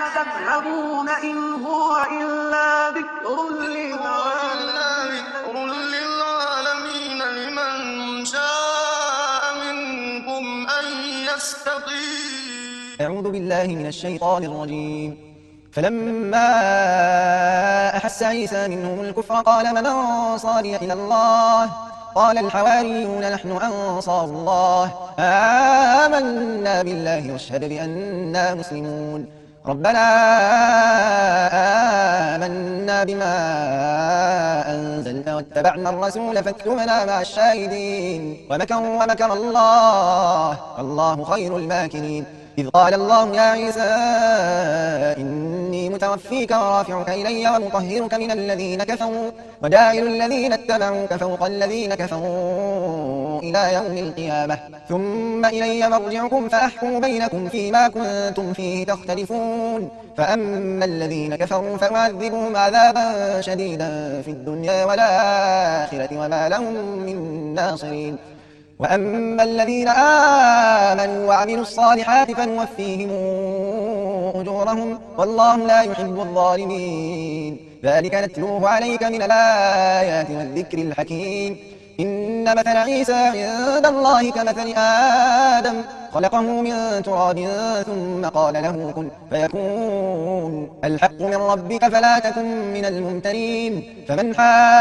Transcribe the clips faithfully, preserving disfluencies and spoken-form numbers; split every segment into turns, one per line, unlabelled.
تذهبون إن هو إلا ذكر
للعالمين لمن شاء منكم أن يستقيم.
أعوذ بالله من الشيطان الرجيم. فلما أحس عيسى منهم الكفر قال من أنصاري إلى الله قال الحواريون نحن أنصار الله آمنا بالله واشهد بأننا مسلمون. ربنا آمنا بما أنزلنا واتبعنا الرسول فاكتبنا مع الشاهدين. ومكروا ومكر الله والله خير الماكرين. إذ قال الله يا عيسى إني متوفيك ورافعك إلي ومطهرك من الذين كفروا وجاعل الذين اتبعوك فوق الذين كفروا إلى يوم القيامة ثم إلي مرجعكم فأحكم بينكم فيما كنتم فيه تختلفون. فأما الذين كفروا فأعذبهم عذابا شديدا في الدنيا والآخرة وما لهم من ناصرين. وأما الذين آمنوا وعملوا الصالحات فنوفيهم أجورهم والله لا يحب الظالمين. ذلك نتلوه عليك من الآيات والذكر الحكيم. إن مثل عيسى عند الله كمثل آدم خلقه من تراب ثم قال له كن فيكون. الحق من ربك فلا تكن من الممترين. فمن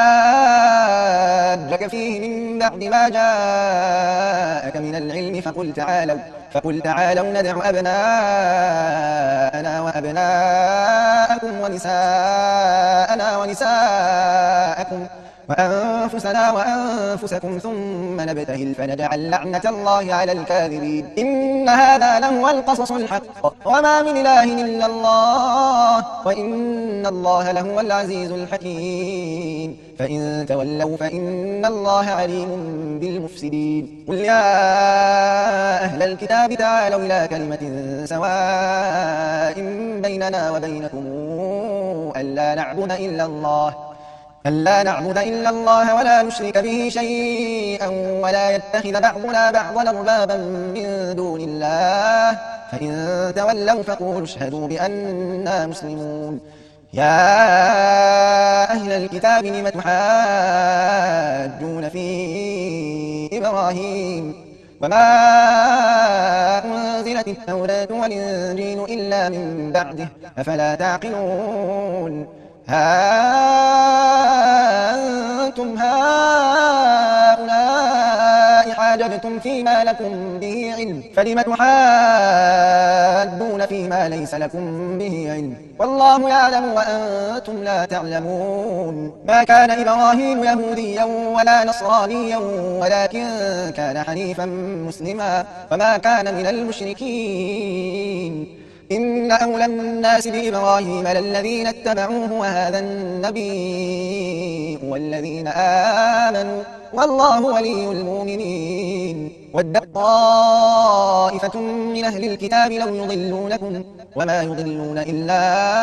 حاجك فيه من بعد ما جاءك من العلم فقل تعالوا فقل تعالوا ندع أبناءنا وأبناءكم ونساءنا ونساءكم وأنفسنا وأنفسكم ثم نبتهل فنجعل لعنة الله على الكاذبين. إن هذا لهو القصص الحق وما من إله إلا الله وإن الله لهو العزيز الحكيم. فإن تولوا فإن الله عليم بالمفسدين. قل يا أهل الكتاب تعالوا إلى كلمة سواء بيننا وبينكم ألا نعبد إلا الله ألا نعبد إلا الله ولا نشرك به شيئا ولا يتخذ بعضنا بعضا أربابا من دون الله فإن تولوا فقولوا اشهدوا بأننا مسلمون. يا أهل الكتاب لم تحاجون في إبراهيم وما أنزلت التوراة والإنجيل إلا من بعده أفلا تعقلون. ها أنتم هؤلاء حاججتم فيما لكم به علم فلم تحاجون فيما ليس لكم به علم والله يعلم وأنتم لا تعلمون. ما كان إبراهيم يهوديا ولا نصرانيا ولكن كان حنيفا مسلما وما كان من المشركين. إن أولى الناس بإبراهيم للذين اتبعوه وهذا النبي والذين آمنوا والله ولي المؤمنين. ودت طائفة من أهل الكتاب لو يضلونكم وما يضلون إلا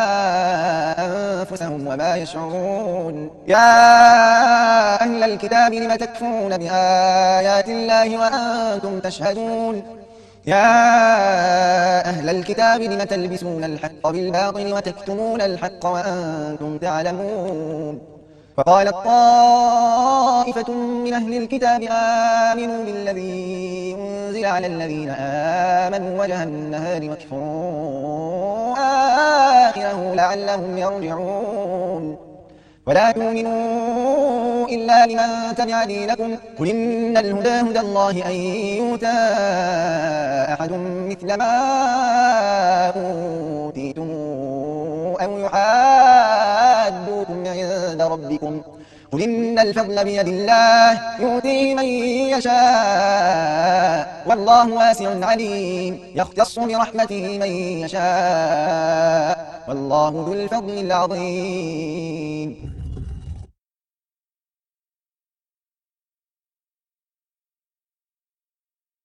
أنفسهم وما يشعرون. يا أهل الكتاب لم تكفرون بآيات الله وأنتم تشهدون. يا أهل الكتاب لم تلبسون الحق بالباطل وتكتمون الحق وأنتم تعلمون. فقالت طائفة من أهل الكتاب آمنوا بالذي أنزل على الذين آمنوا وجه النهار واكفروا آخره لعلهم يرجعون. ولا تؤمنوا إلا لمن تبع دينكم قل إن الهدى هدى الله أن يؤتى أحد مثل ما أوتيتم أو يحادوكم عند ربكم قل إن الفضل بيد الله يؤتيه من يشاء والله واسع عليم يختص برحمته من يشاء والله ذو الفضل العظيم.